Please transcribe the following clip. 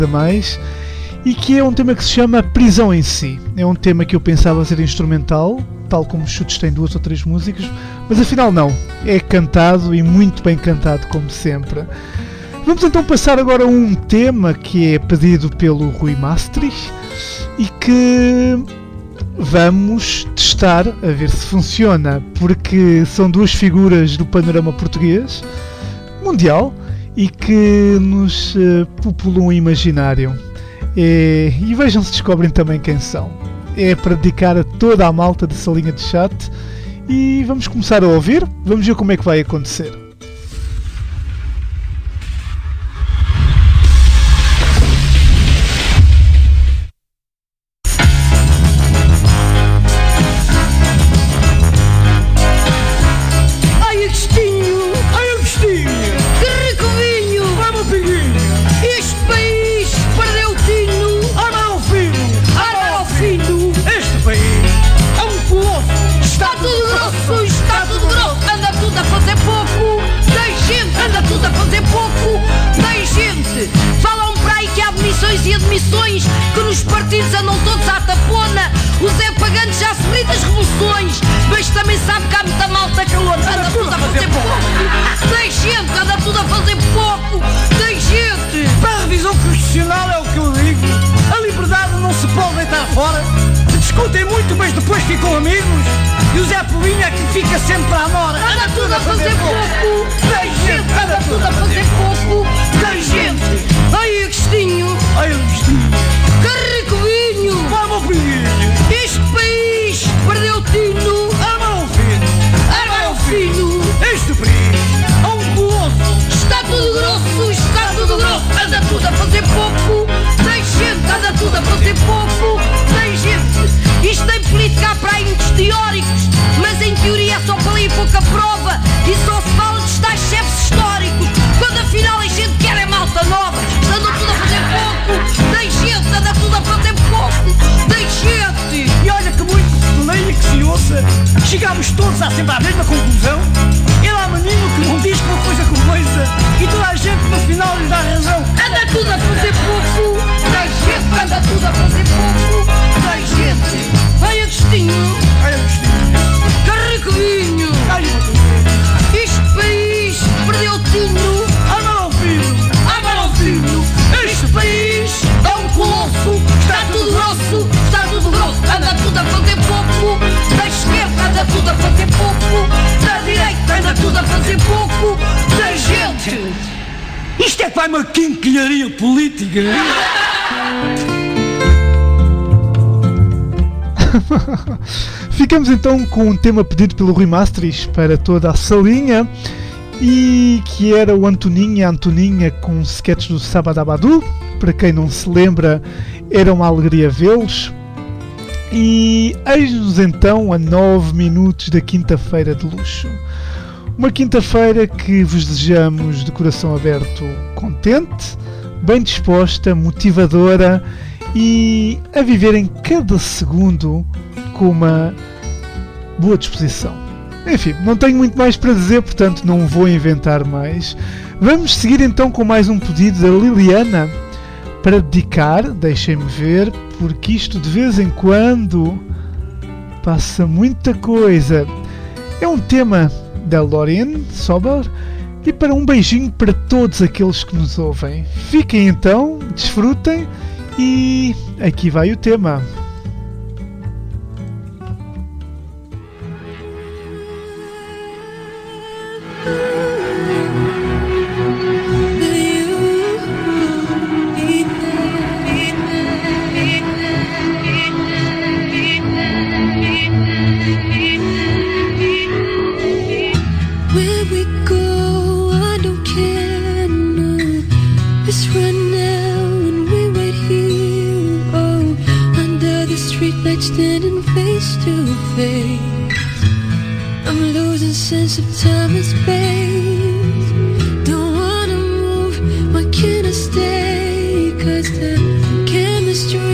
mais, e que é um tema que se chama Prisão em Si. É um tema que eu pensava ser instrumental, tal como os Chutes têm 2 ou 3 músicas, mas afinal não, é cantado e muito bem cantado como sempre. Vamos então passar agora a um tema que é pedido pelo Rui Maastricht e que vamos testar a ver se funciona, porque são 2 figuras do panorama português, mundial, e que nos populam o imaginário. E vejam se descobrem também quem são. É para dedicar a toda a malta de salinha de chat. E vamos começar a ouvir. Vamos ver como é que vai acontecer. E admissões que nos partidos andam todos à tapona. O Zé Pagante já se ri das revoluções, mas também sabe que há muita malta calor. Anda tudo a fazer pouco. Tem gente, anda tudo a fazer pouco. Tem gente. Para a revisão constitucional é o que eu digo. A liberdade não se pode deitar fora. Se discutem muito, mas depois ficam amigos. E o Zé Povinho é que fica sempre à nora. Anda tudo a fazer pouco. Tem gente, anda tudo a fazer pouco. Tem gente. Ai, Agostinho. Ai, Agostinho. Carricovinho. Vamos, filhinho. Este país perdeu o tino. Ama o filho. Ama o filho. Este país é um colosso. Está tudo grosso, está tudo grosso. Anda tudo a fazer pouco. Tem gente, anda tudo a fazer pouco. Tem gente. Isto tem política há para aí muitos teóricos, mas em teoria é só para ali pouca prova. E só se fala de tais chefes históricos, quando afinal a gente quer é malta nova. Anda tudo a fazer pouco. Tem gente, anda tudo a fazer pouco. Tem gente. E olha que muito se leia, que se ouça, chegamos todos sempre à mesma conclusão. Ele há menino que não diz uma coisa como coisa, e toda a gente no final lhe dá razão. Anda tudo a fazer pouco. Tem gente, anda tudo a fazer pouco. Tem gente. Ai, Agostinho. Ai, Agostinho. Carricovinho. Ai, Agostinho. Este país perdeu o tino. Ama o filho. Ama o filho. Este país é um colosso. Está tudo grosso. Está tudo grosso. Anda tudo a fazer pouco. Da esquerda anda tudo a fazer pouco. Da direita anda tudo a fazer pouco. Da gente. Isto é que vai uma quinquilharia política. Ficamos então com um tema pedido pelo Rui Maastricht para toda a salinha, e que era o Antoninho e a Antoninha com sketches do Sabadabadu. Para quem não se lembra, era uma alegria vê-los. E eis-nos então a 9 minutos da quinta-feira de luxo. Uma quinta-feira que vos desejamos de coração aberto, contente, bem disposta, motivadora e a viver em cada segundo com uma boa disposição. Enfim, não tenho muito mais para dizer, portanto não vou inventar mais. Vamos seguir então com mais um pedido da Liliana para dedicar, deixem-me ver, porque isto de vez em quando passa muita coisa. É um tema da Lorraine Sober e para um beijinho para todos aqueles que nos ouvem. Fiquem então, desfrutem e aqui vai o tema. Standing face to face, I'm losing sense of time and space. Don't wanna move, why can't I stay? 'Cause the chemistry